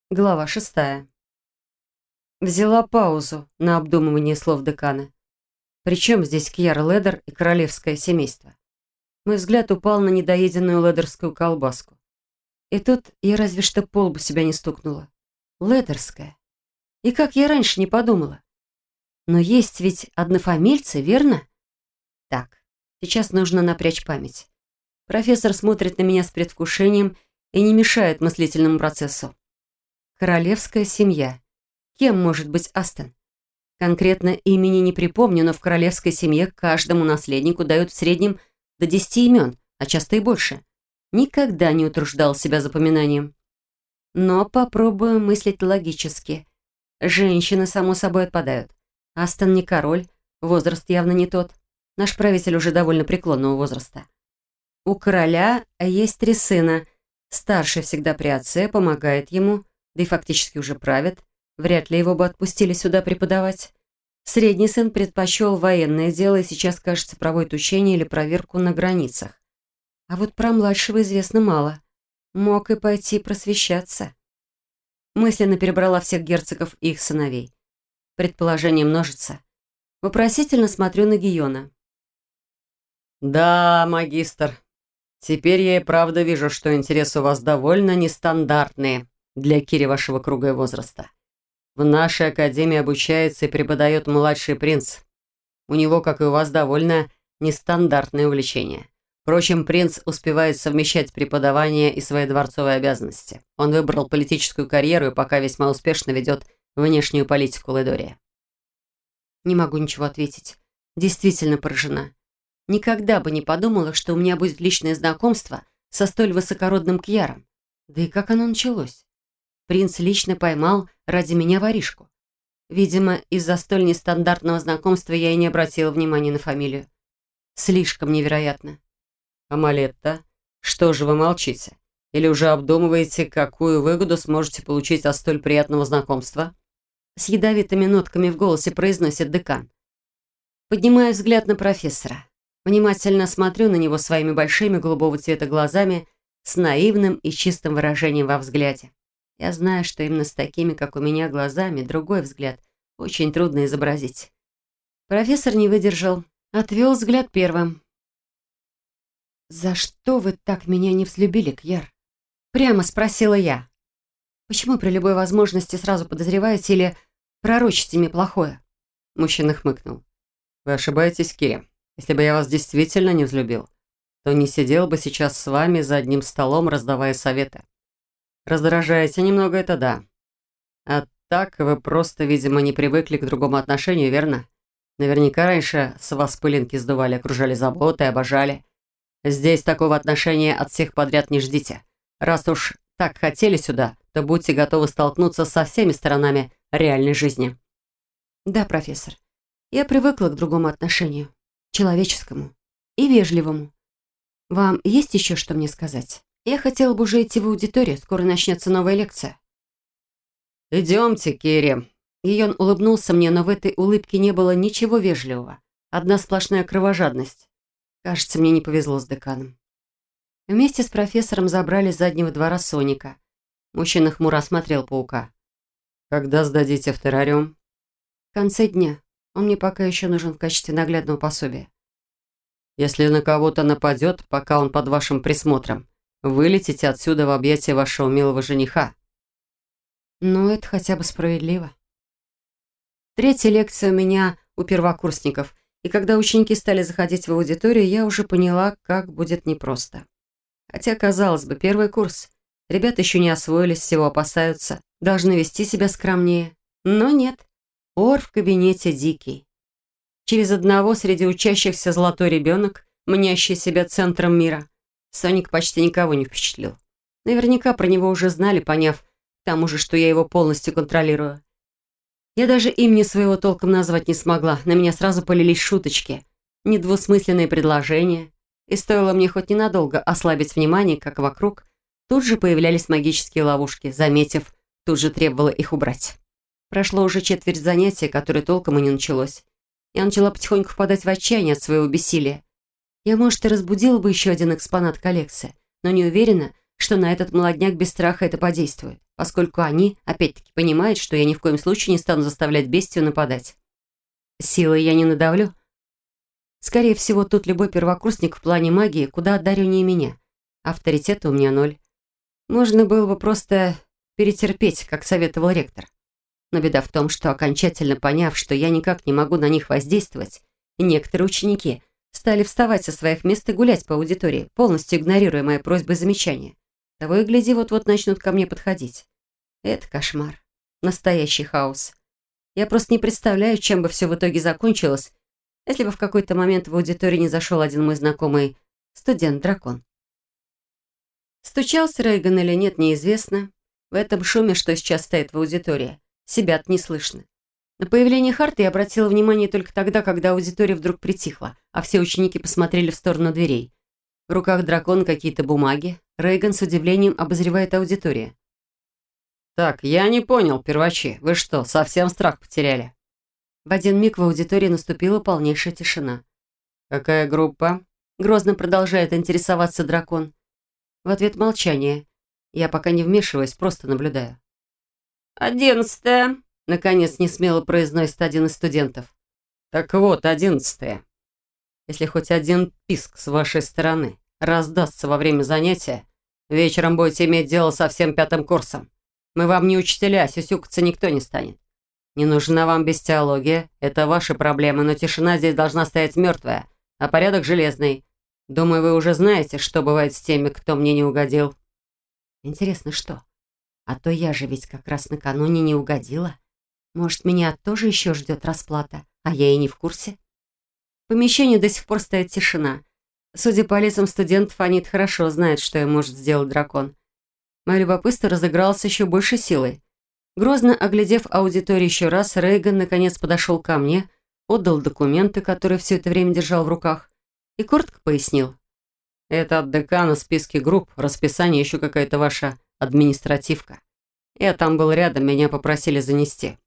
Глава 6. Взяла паузу на обдумывание слов декана. Причем здесь Кьяра Ледер и королевское семейство? Мой взгляд упал на недоеденную ледерскую колбаску. И тут я разве что по лбу себя не стукнула. Ледерская. И как я раньше не подумала. Но есть ведь однофамильцы, верно? Так, сейчас нужно напрячь память. Профессор смотрит на меня с предвкушением и не мешает мыслительному процессу. Королевская семья. Кем может быть Астон? Конкретно имени не припомню, но в королевской семье каждому наследнику дают в среднем до 10 имен, а часто и больше. Никогда не утруждал себя запоминанием. Но попробую мыслить логически. Женщины, само собой, отпадают. Астон не король, возраст явно не тот. Наш правитель уже довольно преклонного возраста. У короля есть 3 сына. Старший всегда при отце, помогает ему, да и фактически уже правит. Вряд ли его бы отпустили сюда преподавать. Средний сын предпочел военное дело и сейчас, кажется, проводит учение или проверку на границах. А вот про младшего известно мало. Мог и пойти просвещаться. Мысленно перебрала всех герцогов и их сыновей. Предположение множится. Вопросительно смотрю на Гийона. «Да, магистр, теперь я и правда вижу, что интересы у вас довольно нестандартные для Кири вашего круга и возраста. В нашей академии обучается и преподает младший принц. У него, как и у вас, довольно нестандартное увлечение. Впрочем, принц успевает совмещать преподавание и свои дворцовые обязанности. Он выбрал политическую карьеру и пока весьма успешно ведет внешнюю политику Ледория». Не могу ничего ответить. Действительно поражена. Никогда бы не подумала, что у меня будет личное знакомство со столь высокородным Кьяром. Да и как оно началось? Принц лично поймал ради меня воришку. Видимо, из-за столь нестандартного знакомства я и не обратила внимания на фамилию. Слишком невероятно. «Амалетта, что же вы молчите? Или уже обдумываете, какую выгоду сможете получить от столь приятного знакомства?» С ядовитыми нотками в голосе произносит декан. Поднимаю взгляд на профессора. Внимательно смотрю на него своими большими голубого цвета глазами с наивным и чистым выражением во взгляде. Я знаю, что именно с такими, как у меня, глазами другой взгляд очень трудно изобразить. Профессор не выдержал, отвел взгляд первым. «За что вы так меня не взлюбили, Кьяр?» Прямо спросила я. «Почему при любой возможности сразу подозреваете или пророчите мне плохое?» Мужчина хмыкнул. «Вы ошибаетесь, Кири. Если бы я вас действительно не взлюбил, то не сидел бы сейчас с вами за одним столом, раздавая советы. Раздражаете немного, это да. А так вы просто, видимо, не привыкли к другому отношению, верно? Наверняка раньше с вас пылинки сдували, окружали заботой, обожали. Здесь такого отношения от всех подряд не ждите. Раз уж так хотели сюда, то будьте готовы столкнуться со всеми сторонами реальной жизни». «Да, профессор, я привыкла к другому отношению, человеческому и вежливому. Вам есть еще что мне сказать? Я хотела бы уже идти в аудиторию, скоро начнется новая лекция». «Идемте, Кири». Гийон улыбнулся мне, но в этой улыбке не было ничего вежливого. Одна сплошная кровожадность. Кажется, мне не повезло с деканом. Вместе с профессором забрали с заднего двора Соника. Мужчина хмуро осмотрел паука. «Когда сдадите в террариум?» «В конце дня. Он мне пока еще нужен в качестве наглядного пособия». «Если на кого-то нападет, пока он под вашим присмотром, вылетите отсюда в объятия вашего милого жениха». «Ну, это хотя бы справедливо». Третья лекция у меня у первокурсников, и когда ученики стали заходить в аудиторию, я уже поняла, как будет непросто. Хотя, казалось бы, первый курс. Ребята еще не освоились, всего опасаются, должны вести себя скромнее. Но нет. Ор в кабинете дикий. Через одного среди учащихся золотой ребенок, мнящий себя центром мира. Соник почти никого не впечатлил. Наверняка про него уже знали, поняв к тому же, что я его полностью контролирую. Я даже имени своего толком назвать не смогла. На меня сразу полились шуточки, недвусмысленные предложения. И стоило мне хоть ненадолго ослабить внимание, как вокруг, тут же появлялись магические ловушки. Заметив, тут же требовала их убрать. Прошло уже четверть занятия, которое толком и не началось. Я начала потихоньку впадать в отчаяние от своего бессилия. Я, может, и разбудила бы еще один экспонат коллекции, но не уверена, что на этот молодняк без страха это подействует, поскольку они, опять-таки, понимают, что я ни в коем случае не стану заставлять бестию нападать. Силой я не надавлю. Скорее всего, тут любой первокурсник в плане магии куда одареннее меня. Авторитета у меня 0. Можно было бы просто перетерпеть, как советовал ректор. Но беда в том, что окончательно поняв, что я никак не могу на них воздействовать, некоторые ученики стали вставать со своих мест и гулять по аудитории, полностью игнорируя мои просьбы и замечания. Того и гляди, вот-вот начнут ко мне подходить. Это кошмар. Настоящий хаос. Я просто не представляю, чем бы все в итоге закончилось, если бы в какой-то момент в аудитории не зашел один мой знакомый студент-дракон. Стучался Рейган или нет, неизвестно. В этом шуме, что сейчас стоит в аудитории, себя-то не слышно. На появление Харта я обратила внимание только тогда, когда аудитория вдруг притихла, а все ученики посмотрели в сторону дверей. В руках дракона какие-то бумаги. Рейган с удивлением обозревает аудиторию. «Так, я не понял, первачи, вы что, совсем страх потеряли?» В один миг в аудитории наступила полнейшая тишина. «Какая группа?» Грозно продолжает интересоваться дракон. В ответ молчание. Я пока не вмешиваюсь, просто наблюдаю. 11-е, наконец несмело произносит один из студентов. «Так вот, 11-е. Если хоть один писк с вашей стороны раздастся во время занятия, вечером будете иметь дело со всем 5-м курсом. Мы вам не учителя, сюсюкаться никто не станет. Не нужна вам бестиология, это ваши проблемы, но тишина здесь должна стоять мертвая, а порядок железный. Думаю, вы уже знаете, что бывает с теми, кто мне не угодил». Интересно, что? А то я же ведь как раз накануне не угодила. Может, меня тоже еще ждет расплата, а я и не в курсе. В помещении до сих пор стоит тишина. Судя по лицам студентов, они хорошо знают, что им может сделать дракон. Мое любопытство разыгралось еще большей силой. Грозно оглядев аудиторию еще раз, Рейган наконец подошел ко мне, отдал документы, которые все это время держал в руках, и коротко пояснил. «Это от декана списки групп, расписание, еще какая-то ваша административка. Я там был рядом, меня попросили занести».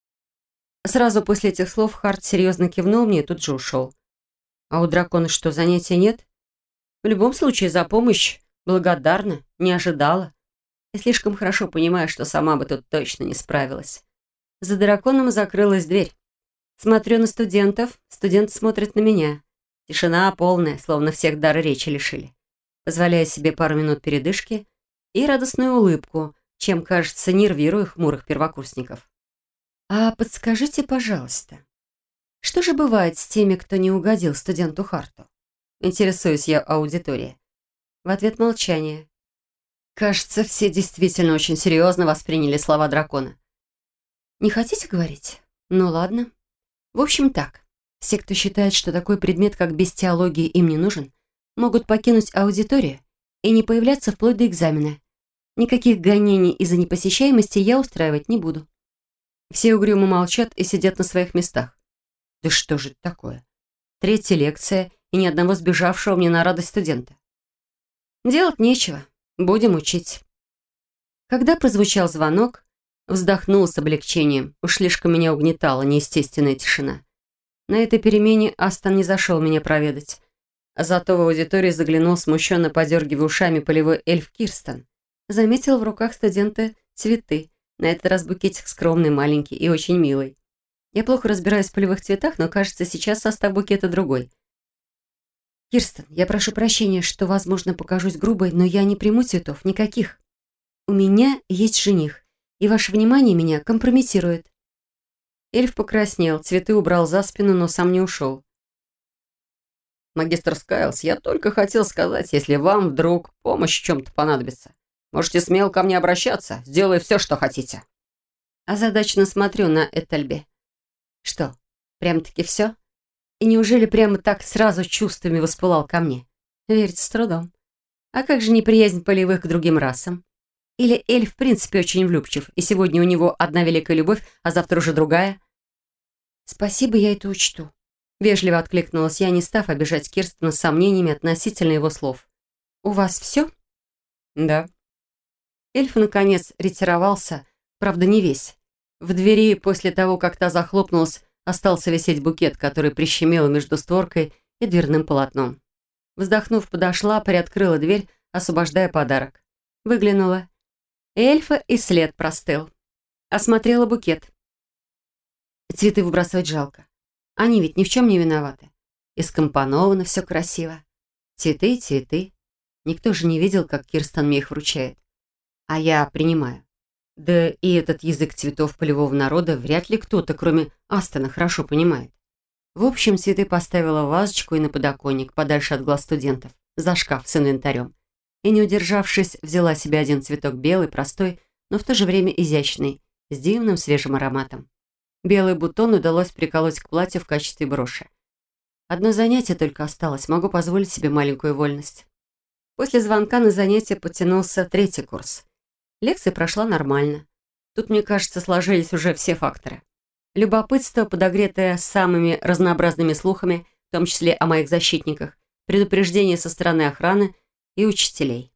Сразу после этих слов Харт серьезно кивнул мне и тут же ушел. А у дракона что, занятия нет? В любом случае, за помощь благодарна, не ожидала. Я слишком хорошо понимаю, что сама бы тут точно не справилась. За драконом закрылась дверь. Смотрю на студентов, студенты смотрят на меня. Тишина полная, словно всех дара речи лишили. Позволяя себе пару минут передышки и радостную улыбку, чем, кажется, нервирую хмурых первокурсников. «А подскажите, пожалуйста, что же бывает с теми, кто не угодил студенту Харту?» Интересуюсь я аудитории. В ответ молчание. Кажется, все действительно очень серьезно восприняли слова дракона. «Не хотите говорить? Ну ладно. В общем так, все, кто считает, что такой предмет, как бестиология, им не нужен, могут покинуть аудиторию и не появляться вплоть до экзамена. Никаких гонений из-за непосещаемости я устраивать не буду». Все угрюмо молчат и сидят на своих местах. Да что же это такое? 3-я лекция и ни одного сбежавшего мне на радость студента. Делать нечего. Будем учить. Когда прозвучал звонок, вздохнул с облегчением. Уж слишком меня угнетала неестественная тишина. На этой перемене Астон не зашел меня проведать. Зато в аудитории заглянул, смущенно подергивая ушами, полевой эльф Кирстен. Заметил в руках студента цветы. На этот раз букетик скромный, маленький и очень милый. Я плохо разбираюсь в полевых цветах, но, кажется, сейчас состав букета другой. «Кирстен, я прошу прощения, что, возможно, покажусь грубой, но я не приму цветов, никаких. У меня есть жених, и ваше внимание меня компрометирует». Эльф покраснел, цветы убрал за спину, но сам не ушел. «Магистр Скайлс, я только хотел сказать, если вам вдруг помощь в чем-то понадобится, можете смело ко мне обращаться, сделаю все, что хотите». Озадаченно смотрю на Этельбе. Что, прям-таки все? И неужели прямо так сразу чувствами воспылал ко мне? Верится с трудом. А как же неприязнь полевых к другим расам? Или эльф в принципе очень влюбчив, и сегодня у него одна великая любовь, а завтра уже другая? «Спасибо, я это учту», — вежливо откликнулась я, не став обижать Кирстена с сомнениями относительно его слов. «У вас все?» «Да». Эльф, наконец, ретировался, правда, не весь. В двери, после того, как та захлопнулась, остался висеть букет, который прищемило между створкой и дверным полотном. Вздохнув, подошла, приоткрыла дверь, освобождая подарок. Выглянула. Эльфа и след простыл. Осмотрела букет. Цветы выбрасывать жалко. Они ведь ни в чем не виноваты. И скомпоновано все красиво. Цветы, цветы. Никто же не видел, как Кирстен мне их вручает. А я принимаю. Да и этот язык цветов полевого народа вряд ли кто-то, кроме Астона, хорошо понимает. В общем, цветы поставила в вазочку и на подоконник, подальше от глаз студентов, за шкаф с инвентарем. И, не удержавшись, взяла себе один цветок белый, простой, но в то же время изящный, с дивным свежим ароматом. Белый бутон удалось приколоть к платью в качестве броши. Одно занятие только осталось, могу позволить себе маленькую вольность. После звонка на занятие подтянулся 3-й курс. Лекция прошла нормально. Тут, мне кажется, сложились уже все факторы. Любопытство, подогретое самыми разнообразными слухами, в том числе о моих защитниках, предупреждение со стороны охраны и учителей.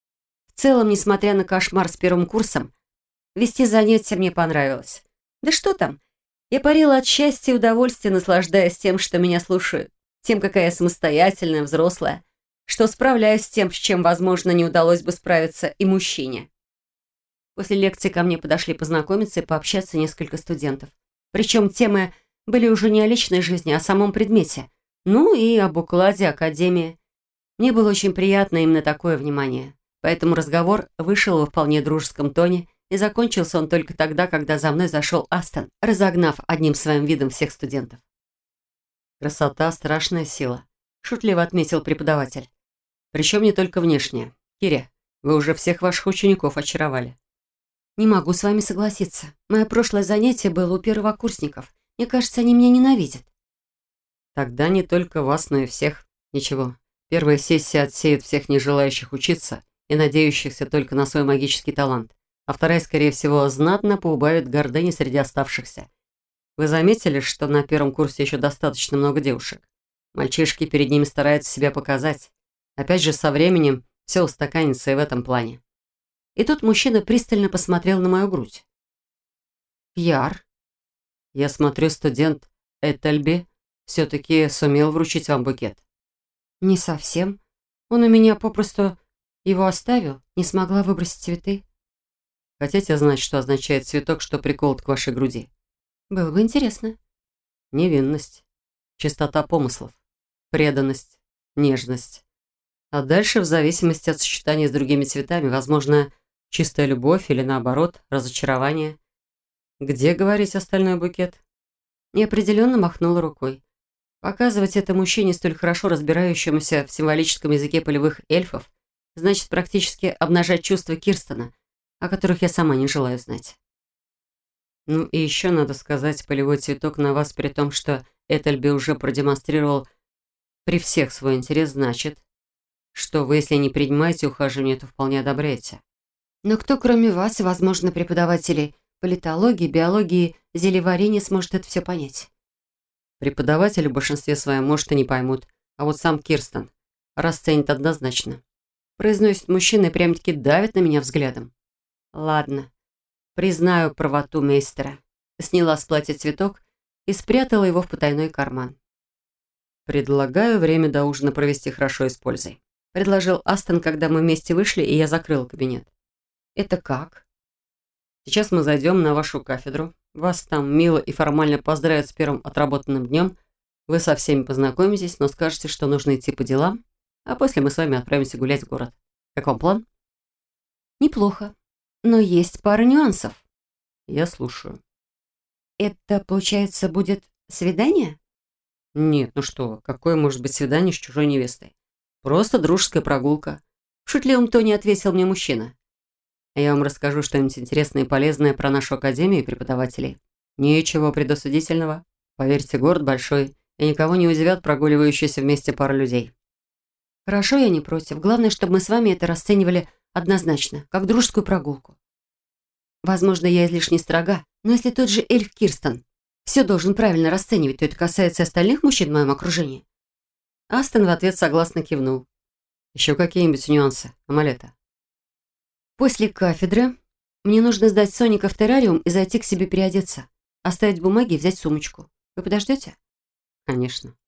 В целом, несмотря на кошмар с 1-м курсом, вести занятия мне понравилось. Да что там? Я парила от счастья и удовольствия, наслаждаясь тем, что меня слушают, тем, какая я самостоятельная, взрослая, что справляюсь с тем, с чем, возможно, не удалось бы справиться и мужчине. После лекции ко мне подошли познакомиться и пообщаться несколько студентов. Причем темы были уже не о личной жизни, а о самом предмете. Ну и об укладе академии. Мне было очень приятно именно такое внимание. Поэтому разговор вышел во вполне дружеском тоне, и закончился он только тогда, когда за мной зашел Астон, разогнав одним своим видом всех студентов. «Красота — страшная сила», — шутливо отметил преподаватель. «Причем не только внешняя. Киря, вы уже всех ваших учеников очаровали». «Не могу с вами согласиться. Мое прошлое занятие было у первокурсников. Мне кажется, они меня ненавидят». «Тогда не только вас, но и всех. Ничего, первая сессия отсеет всех нежелающих учиться и надеющихся только на свой магический талант, а вторая, скорее всего, знатно поубавит гордыни среди оставшихся. Вы заметили, что на 1-м курсе еще достаточно много девушек? Мальчишки перед ними стараются себя показать. Опять же, со временем все устаканится и в этом плане». И тут мужчина пристально посмотрел на мою грудь. «Яр?» «Я смотрю, студент Этельби все-таки сумел вручить вам букет». «Не совсем. Он у меня попросту его оставил, не смогла выбросить цветы». «Хотите знать, что означает цветок, что приколот к вашей груди?» «Было бы интересно». «Невинность, чистота помыслов, преданность, нежность. А дальше, в зависимости от сочетания с другими цветами, возможно, чистая любовь или, наоборот, разочарование. Где, говорить, остальной букет?» Неопределенно махнула рукой. Показывать это мужчине, столь хорошо разбирающемуся в символическом языке полевых эльфов, значит практически обнажать чувства Кирстена, о которых я сама не желаю знать. Ну и еще надо сказать, полевой цветок на вас, при том, что Этельби уже продемонстрировал при всех свой интерес, значит, что вы, если не принимаете ухаживание, то вполне одобряете. Но кто, кроме вас и, возможно, преподавателей политологии, биологии, зельеварения, сможет это все понять? Преподаватели в большинстве своем, может, и не поймут, а вот сам Кирстен расценит однозначно. Произносит мужчина и прям-таки давит на меня взглядом. Ладно, признаю правоту мейстера. Сняла с платья цветок и спрятала его в потайной карман. «Предлагаю время до ужина провести хорошо и с пользой», предложил Астон, когда мы вместе вышли, и я закрыла кабинет. «Это как?» «Сейчас мы зайдем на вашу кафедру. Вас там мило и формально поздравят с первым отработанным днем. Вы со всеми познакомитесь, но скажете, что нужно идти по делам, а после мы с вами отправимся гулять в город. Как вам план?» «Неплохо, но есть пара нюансов». «Я слушаю». «Это, получается, будет свидание?» «Нет, ну что вы, какое может быть свидание с чужой невестой? Просто дружеская прогулка», — в шутливом тоне ответил мне мужчина. «А я вам расскажу что-нибудь интересное и полезное про нашу академию и преподавателей. Ничего предосудительного. Поверьте, город большой, и никого не удивят прогуливающиеся вместе пара людей». «Хорошо, я не против. Главное, чтобы мы с вами это расценивали однозначно, как дружескую прогулку. Возможно, я излишне строга, но если тот же эльф Кирстен все должен правильно расценивать, то это касается и остальных мужчин в моем окружении». Астон в ответ согласно кивнул. «Еще какие-нибудь нюансы, Амалета?» «После кафедры мне нужно сдать Соника в террариум и зайти к себе переодеться, оставить бумаги и взять сумочку. Вы подождете?» «Конечно».